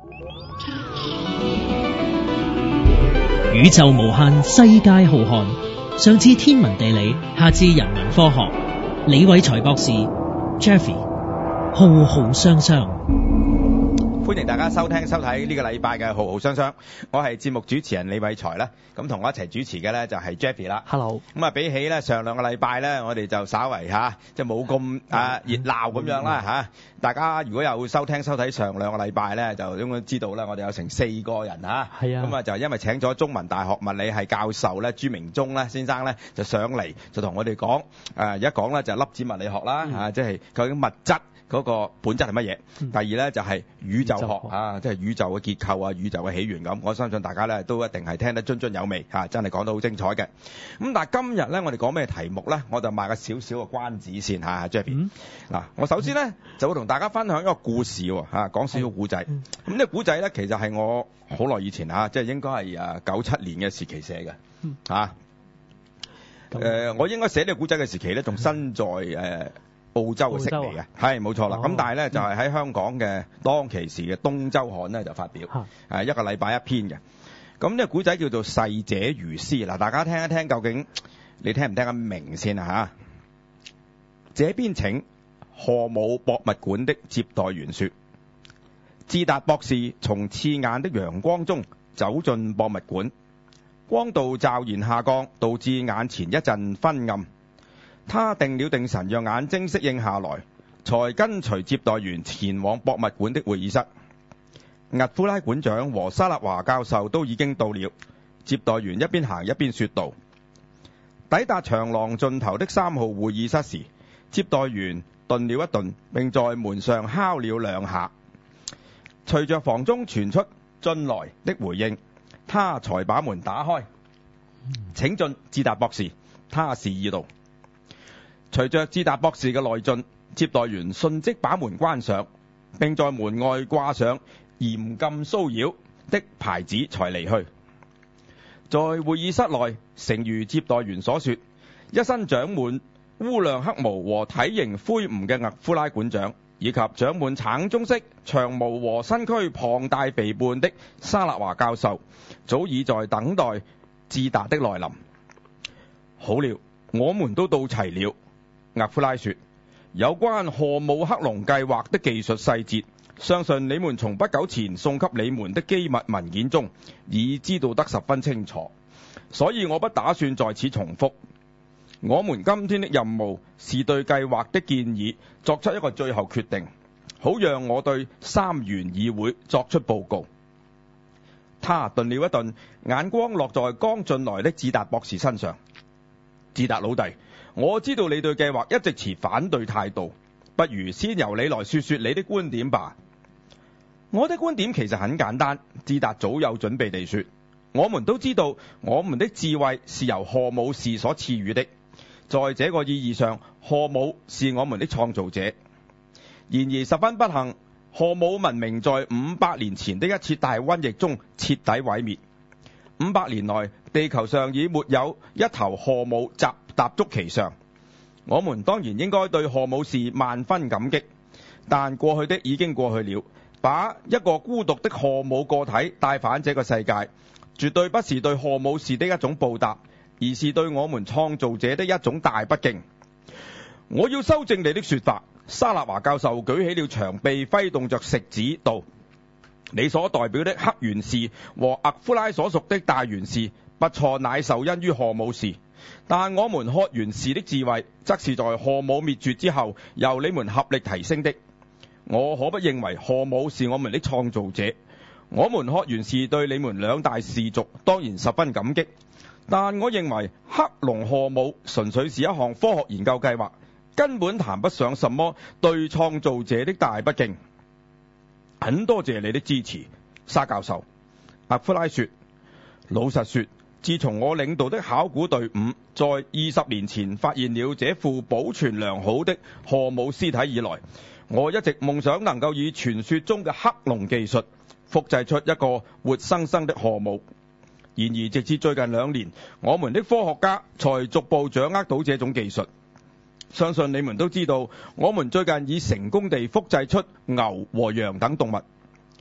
宇宙無限，世界浩瀚。上至天文地理，下至人文科學，李偉才博士 Jeffy 浩浩雙雙。 歡迎大家收聽收睇呢個禮拜嘅浩浩雙雙，我係節目主持人李偉才啦。咁同我一齊主持嘅咧就係 Jeffy 啦。 Hello。 咁啊，比起咧上兩個禮拜咧，我哋就稍為即係冇咁熱鬧咁樣啦嚇。大家如果有收睇上兩個禮拜咧，就應該知道咧，我哋有成4個人嚇。係啊。咁啊就因為請咗中文大學物理系教授咧朱明忠咧先生咧就上嚟，就同我哋講一講咧就粒子物理學啦嚇，即係究竟物質嗰個本質係乜嘢？第二咧就係宇宙學即係宇宙嘅結構啊、宇宙嘅起源咁。我相信大家咧都一定係聽得津津有味真係講得好精彩嘅。咁但係今日咧，我哋講咩題目咧？我就賣個少少嘅關子先嚇，Jeffy。嗱，我首先咧就會同大家分享一個故事喎講少少古仔。咁呢個古仔咧其實係我好耐以前即係應該係97年嘅時期寫嘅我應該寫呢個古仔嘅時期咧，仲身在澳洲嘅悉尼嘅，係冇錯啦。咁但係咧就係喺香港嘅當其時嘅《東周刊》咧就發表，一個禮拜一篇嘅。咁呢個古仔叫做《逝者如斯》。嗱，大家聽一聽，究竟你聽唔聽得明先啊？嚇，這邊請賀姆博物館的接待員說：智達博士從刺眼的陽光中走進博物館，光度驟然下降，導致眼前一陣昏暗。他定了定神，讓眼睛適應下來，才跟隨接待員前往博物館的會議室。厄夫拉館長和沙勒華教授都已經到了。接待員一邊行一邊說道。抵達長廊盡頭的3號會議室時，接待員頓了一頓，並在門上敲了2下。隨着房中傳出進來的回應，他才把門打開。請進，智達博士，他示意道。隨着智達博士嘅內進，接待員迅即把門關上，並在門外掛上嚴禁騷擾的牌子才離去。在會議室內，誠如接待員所說，一身長滿烏亮黑毛和體型魁梧嘅厄夫拉館長，以及長滿橙棕色長毛和身軀龐大肥胖的沙勒華教授，早已在等待智達的來臨。好了，我們都到齊了。厄夫拉說，有關賀姆克隆計劃的技術細節，相信你們從不久前送給你們的機密文件中已知道得十分清楚，所以我不打算在此重複。我們今天的任務是對計劃的建議作出一個最後決定，好讓我對3元議會作出報告。他頓了一頓，眼光落在剛進來的智達博士身上。智達老弟，我知道你對計劃一直持反對態度，不如先由你來說說你的觀點吧。我的觀點其實很簡單，智達早有準備地說，我們都知道我們的智慧是由賀姆士所賜予的，在這個意義上，賀姆是我們的創造者。然而十分不幸，賀姆文明在500年前的一次大瘟疫中徹底毀滅。500年來，地球上已沒有一頭賀姆踏足其上。我們當然應該對賀姆士萬分感激，但過去的已經過去了。把一個孤獨的賀姆個體帶返這個世界，絕對不是對賀姆士的一種報答，而是對我們創造者的一種大不敬。我要修正你的說法。沙勒華教授舉起了長臂，揮動着食指道，你所代表的黑元氏和厄夫拉所屬的大元氏不錯，乃受因於賀姆士，但我們褐元氏的智慧則是在賀姆滅絕之後由你們合力提升的。我可不認為賀姆是我們的創造者，我們褐元氏對你們2大氏族當然十分感激，但我認為克隆賀姆純粹是一項科學研究計劃，根本談不上什麼對創造者的大不敬。很多謝你的支持，沙教授。厄夫拉說，老實說，自從我領導的考古隊伍在20年前發現了這副保存良好的賀姆屍體以來，我一直夢想能夠以傳說中嘅克隆技術複製出一個活生生的賀姆。然而直至最近2年，我們的科學家才逐步掌握到這種技術。相信你們都知道，我們最近已成功地複製出牛和羊等動物。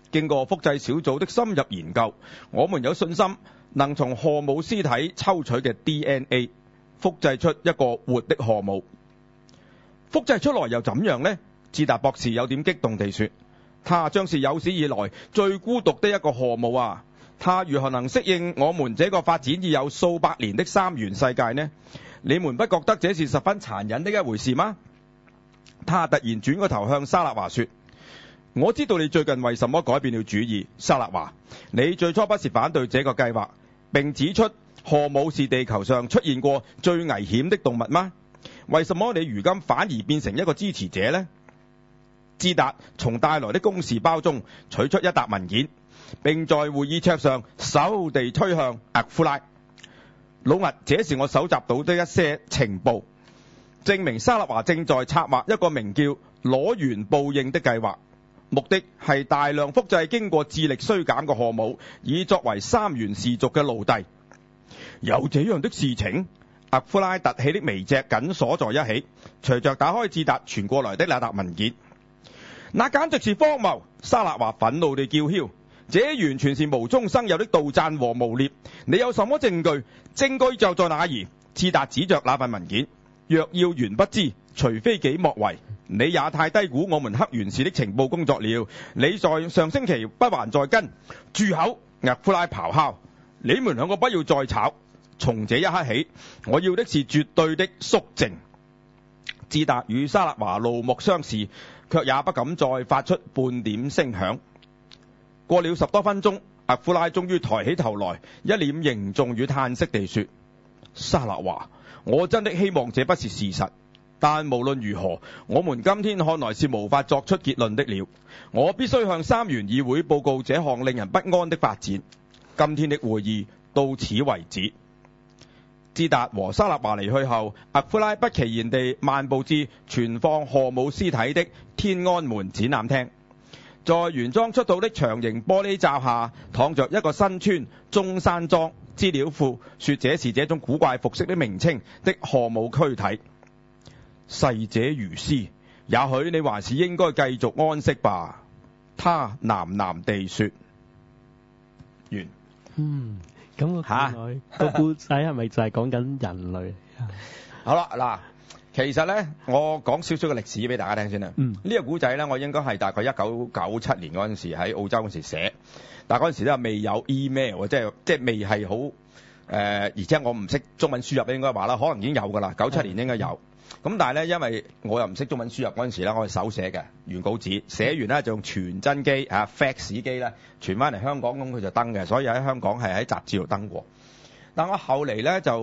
經過複製小組的深入研究，我們有信心能從河姆屍體抽取嘅 DNA 複製出一個活的河姆。複製出來又怎樣呢？智達博士有點激動地說，他將是有史以來最孤獨的一個河姆啊！他如何能適應我們這個發展已有數百年的三元世界呢？你們不覺得這是十分殘忍的一回事嗎？他突然轉個頭向沙勒華說，我知道你最近為什麼改變了主意，沙勒華。你最初不是反對這個計劃，並指出河姆是地球上出現過最危險的動物嗎？為什麼你如今反而變成一個支持者呢？智達從帶來的公事包中取出一沓文件，並在會議桌上手地推向阿夫拉。老魏，這是我搜集到的一些情報，證明沙勒華正在策劃一個名叫攞源報應的計劃，目的係大量複製經過智力衰減嘅河姆，以作為三元氏族嘅奴隸。有這樣的事情？阿夫拉凸起的眉脊緊鎖在一起，隨着打開智達傳過來的那沓文件。那簡直是荒謬！沙勒華憤怒地叫囂，這完全是無中生有的杜撰和誣衊。你有什麼證據？證據就在那兒。智達指着那份文件，若要原不知，除非己莫為。你也太低估我們黑源氏的情報工作了。你在上星期不還在跟？住口！阿夫拉咆哮，你們兩個不要再吵。從這一刻起，我要的是絕對的肅靜。智達與沙勒華怒目相視，卻也不敢再發出半點聲響。過了10多分鐘，阿夫拉終於抬起頭來，一臉凝重與嘆息地說，沙勒華，我真的希望這不是事實，但無論如何，我們今天看來是無法作出結論的了。我必須向三元議會報告這項令人不安的發展。今天的會議到此為止。智達和沙勒華離去後，阿夫拉不其然地漫步至存放河姆屍體的天安門展覽廳，在原裝出土的長形玻璃罩下，躺着一個身穿中山裝資料庫，說這是這種古怪服飾的名稱的河姆軀體。逝者如斯，也許你還是應該繼續安息吧。他喃喃地說。完。 咁個故仔係咪就係講緊人類？ 好啦，嗱，其實咧，我講少少嘅歷史俾大家聽先啦。呢個古仔咧，我應該係大概1997年嗰陣時喺澳洲嗰陣時寫，但係嗰陣時咧未有 email，即係未係好而且我唔識中文輸入，應該話啦，可能已經有㗎啦。97年應該有。咁但係咧，因為我又唔識中文輸入嗰陣時咧，我係手寫嘅原稿紙，寫完咧就用傳真機fax 機咧傳翻嚟香港，咁佢就登嘅，所以喺香港係喺雜誌度登過。但我後嚟咧就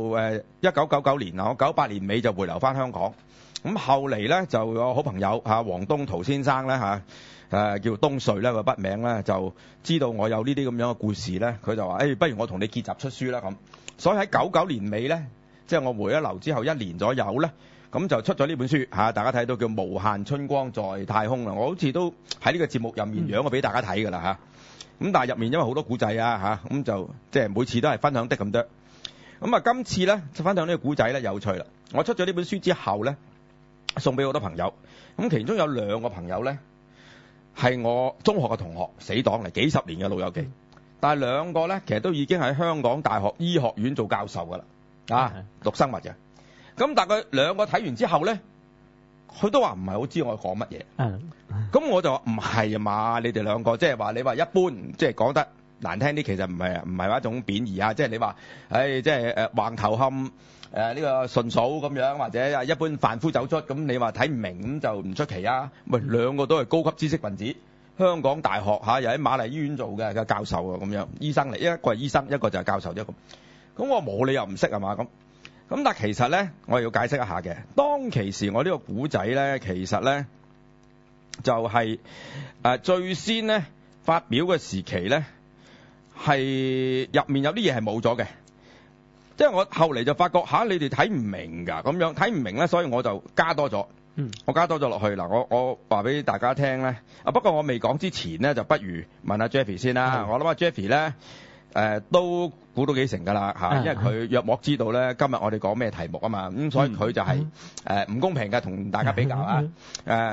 1999年我98年尾就回流翻香港。咁後嚟咧就有好朋友黃東圖先生咧叫東瑞咧個筆名咧，就知道我有呢啲咁樣嘅故事咧，佢就話不如我同你結集出書啦咁。所以喺99年尾咧，即係我回咗流之後1年左右咧。咁就出咗呢本書大家睇到叫《無限春光在太空》啦。我好似都喺呢個節目入面養過俾大家睇㗎啦咁但係入面因為好多古仔咁就即係每次都係分享的咁多。咁今次咧就分享呢個古仔咧有趣啦。我出咗呢本書之後咧，送俾好多朋友。咁其中有2個朋友咧係我中學嘅同學，死黨嚟，幾十年嘅老友記。但係2個咧其實都已經喺香港大學醫學院做教授㗎啦，讀生物嘅。咁但係佢2個睇完之後咧，佢都話唔係好知我講乜嘢。咁我就話唔係啊嘛，你哋2個即係話你話一般，即係講得難聽啲，其實唔係話一種貶義即係你話，即係橫頭磡呢個順嫂咁樣，或者一般凡夫走卒，咁你話睇唔明咁就唔出奇啊。喂，2個都係高級知識分子，香港大學又喺瑪麗醫院做嘅教授啊，咁樣醫生嚟，一個係醫生，一個就係教授啫咁。咁我冇理由唔識係嘛咁。咁但係其實咧，我要解釋一下嘅。當其時我呢個古仔咧，其實咧就係最先咧發表嘅時期咧，係入面有啲嘢係冇咗嘅。即係我後嚟就發覺你哋睇唔明㗎，咁樣睇唔明咧，所以我就加多咗。我加多咗落去嗱，我話俾大家聽咧。不過我未講之前咧，就不如問下 Jeffy 先啦。我諗阿 Jeffy 咧。都估到幾成㗎啦因為佢約莫知道咧今日我哋講咩題目啊嘛，咁所以佢就係唔公平嘅同大家比較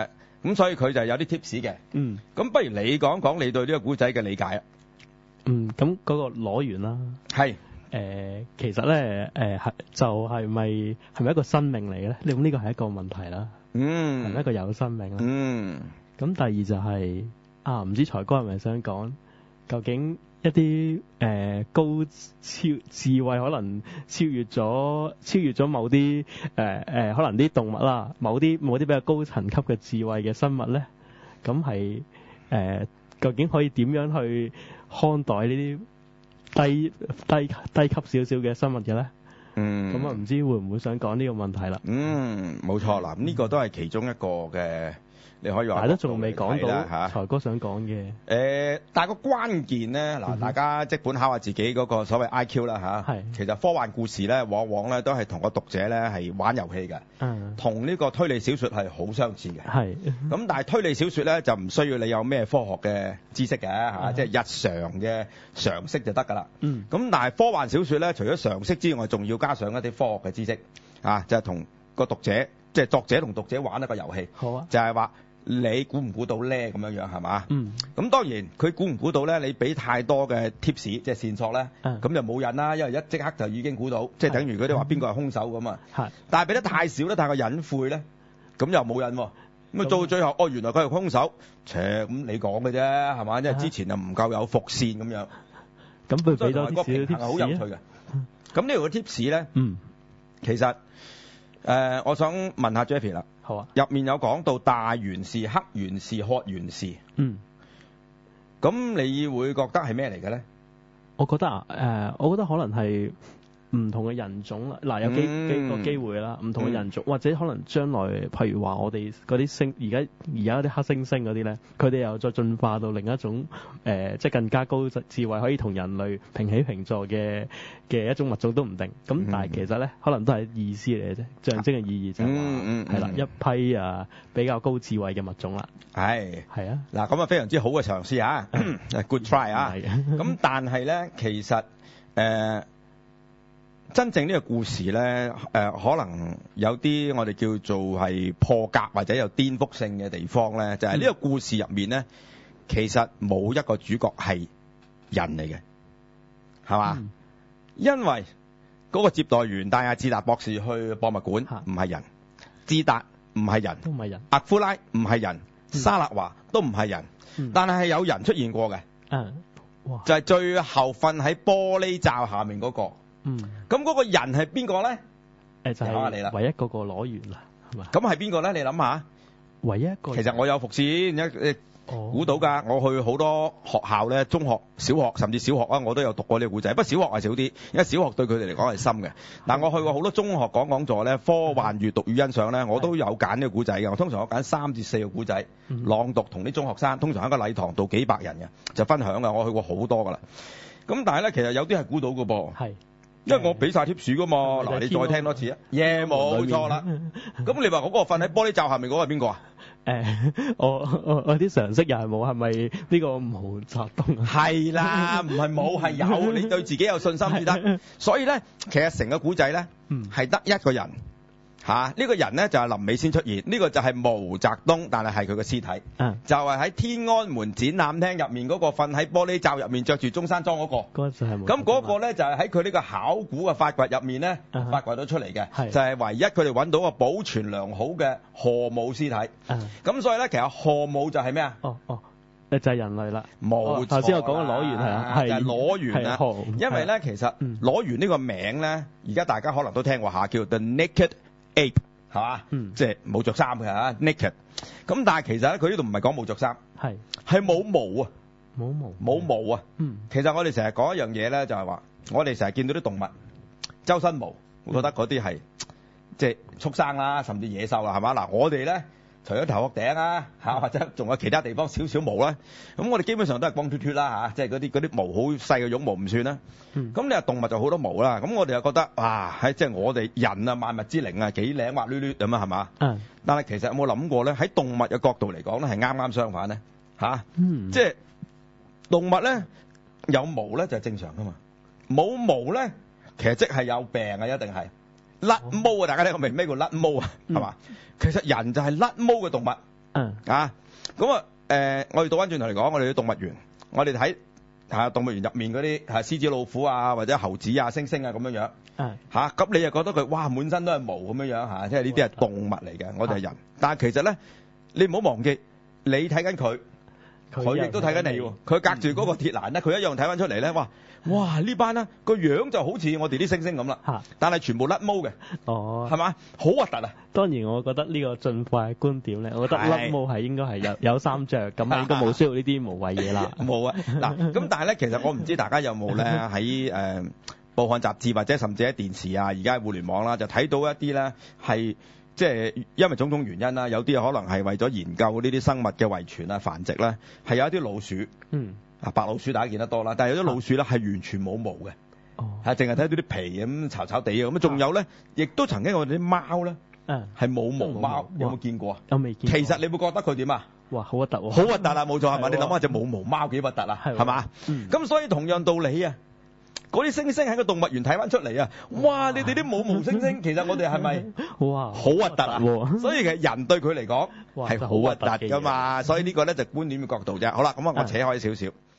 咁所以佢就有啲 tips 嘅。咁不如你講講你對呢個古仔嘅理解啊？ 咁嗰個攞完啦。 係。 其實咧，就係咪一個生命嚟嘅咧？你咁呢個係一個問題啦。係咪一個有生命啦？咁第二就係唔知財哥係咪想講，究竟一啲高超智慧可能超越咗某啲可能啲動物啦，某啲比較高層級嘅智慧嘅生物咧，咁係究竟可以點樣去看待呢啲低級少少嘅生物嘅咧？咁啊唔知會唔會想講呢個問題啦？ 冇錯啦，呢個都係其中一個嘅。你可以話，但係都仲未講到財哥想講嘅。 但係個關鍵咧，嗱，大家即管考下自己嗰個所謂 IQ 啦嚇。其實科幻故事咧，往往咧都係同個讀者咧係玩遊戲嘅。同呢個推理小說係好相似嘅。咁但係推理小說咧就唔需要你有咩科學嘅知識嘅嚇，即係日常嘅常識就得㗎啦。咁但係科幻小說咧，除咗常識之外，仲要加上一啲科學嘅知識啊，就係同個讀者，即係作者同讀者玩一個遊戲。好啊。就係話。你估唔估到咧？咁樣係嘛？咁當然佢估唔估到咧？你俾太多嘅 tips 即係線索咧，咁就冇癮啦。因為即刻就已經估到，即係等於佢哋話邊個係兇手咁啊。但係俾得太少咧，太過隱晦咧，咁又冇癮喎。咁啊到最後，原來佢係兇手，咁你講嘅啫係嘛？因為之前就唔夠有伏線咁樣。咁佢俾多啲少 tips 係好有趣嘅。咁呢度嘅 tips 咧，其實我想問下 Jeffy 啦。好啊，入面有講到大懸氏、黑懸氏、褐懸氏。咁你會覺得係咩嚟嘅咧？我覺得可能係唔同嘅人種啦。嗱，有幾個機會啦，唔同嘅人種，或者可能將來，譬如話我哋嗰啲星，而家啲黑猩猩嗰啲咧，佢哋又再進化到另一種即係更加高智慧，可以同人類平起平坐嘅一種物種都唔定。咁但係其實咧，可能都係意思嚟嘅啫，象徵嘅意義就係啦，一批比較高智慧嘅物種啦。係啊，嗱咁啊非常之好嘅嘗試啊，good try 啊。咁但係咧，其實真正呢個故事咧，可能有啲我哋叫做係破格或者有顛覆性嘅地方咧，就係呢個故事入面咧，其實冇一個主角係人嚟嘅，係嘛？因為嗰個接待員帶阿智達博士去博物館，唔係人；智達唔係人，都唔係人；阿夫拉唔係人，沙勒華都唔係人，但係有人出現過嘅，就係最後瞓喺玻璃罩下面嗰個。咁嗰個人係邊個咧？就係你啦，唯一嗰個攞完啦，係嘛？咁係邊個咧？你諗下，唯一一個。其實我有伏線，估到㗎。我去好多學校咧，中學、小學甚至小學啊，我都有讀過呢個古仔。不過小學係少啲，因為小學對佢哋嚟講係深嘅。但我去過好多中學講座咧，科幻閱讀與欣賞咧，我都有揀呢個古仔嘅。我通常我揀3至4個古仔朗讀同啲中學生，通常喺個禮堂度幾百人嘅就分享嘅。我去過好多㗎啦。咁但係咧，其實有啲係估到㗎噃。係。因為我俾晒 tips 噶嘛，嗱你再聽多次啊，冇錯啦。咁你話嗰個瞓喺玻璃罩下面嗰個係邊個啊？我啲常識又係冇，係咪呢個毛澤東啊？係啦，唔係冇係有，你對自己有信心至得。所以咧，其實成個古仔咧係得一個人。呢個人咧就係臨尾先出現，呢個就係毛澤東，但係佢個屍體，就係喺天安門展覽廳入面嗰個瞓喺玻璃罩入面着住中山裝嗰個。咁嗰個咧就係喺佢呢個考古嘅發掘入面咧發掘到出嚟嘅，就係唯一佢哋揾到個保存良好嘅賀姆屍體。咁所以咧，其實賀姆就係咩啊？就係人類啦。冇錯。頭先我講嘅攞完係啊，就係攞完啦。因為咧，其實攞完呢個名咧，而家大家可能都聽過下，叫 The Naked Ape 係嘛？即係冇着衫嘅嚇 naked。咁但係其實咧，佢呢度唔係講冇着衫，係冇毛啊，冇毛啊。其實我哋成日講一樣嘢咧，就係話我哋成日見到啲動物周身毛，會覺得嗰啲係即係畜生啦，甚至野獸啦，係嘛？嗱，我哋咧除咗頭殼頂啊嚇，或者仲有其他地方少少毛啦，咁我哋基本上都係光脫脫啦嚇，即係嗰啲毛好細嘅絨毛唔算啦。咁你話動物就好多毛啦，咁我哋又覺得哇，即係我哋人啊萬物之靈啊幾靚滑捋捋咁啊，係嘛？但係其實有冇諗過咧？喺動物嘅角度嚟講咧，係啱啱相反咧嚇。即係動物咧有毛咧就係正常噶嘛，冇毛咧其實即係有病啊，一定係甩毛啊！大家聽過明咩叫甩毛啊？係嘛？其實人就係甩毛嘅動物， 咁我哋倒翻轉頭嚟講，我哋去動物園，我哋睇動物園入面嗰啲獅子、老虎啊，或者猴子啊、猩猩啊咁樣樣。咁你又覺得佢哇滿身都係毛咁樣樣即係呢啲係動物嚟嘅，我哋係人。但係其實咧，你唔好忘記，你睇緊佢，佢亦都睇緊你喎。佢隔住嗰個鐵欄咧，佢一樣睇翻出嚟咧。哇！呢班咧個樣就好似我哋啲猩猩咁啦，但係全部甩毛嘅。係嘛？好核突啊！ 當然，我覺得呢個進化嘅觀點咧，我覺得甩毛係應該係有衫着，咁應該冇需要呢啲無謂嘢啦。 冇啊！嗱，咁但係咧，其實我唔知大家有冇咧喺報刊雜誌或者甚至喺電視啊，而家喺互聯網啦，就睇到一啲咧係即係因為種種原因啦，有啲可能係為咗研究呢啲生物嘅遺傳啊、繁殖咧，係有一啲老鼠。白老鼠大家見得多啦，但係有啲老鼠咧係完全冇毛嘅，淨係睇到啲皮咁巢巢地嘅。咁仲有咧，亦都曾經我哋啲貓咧係冇毛貓，有冇見過啊？ 我未見過。 其實你會覺得佢點啊？ 哇，好核突喎！ 好核突啊，冇錯係咪？你諗下隻冇毛貓幾核突啊？係嘛？咁所以同樣道理啊，嗰啲猩猩喺個動物園睇翻出嚟啊，哇！你哋啲冇毛猩猩，其實我哋係咪哇好核突啊？所以其實人對佢嚟講係好核突㗎嘛，所以呢個咧就觀點嘅角度啫。好啦，咁我扯開少少。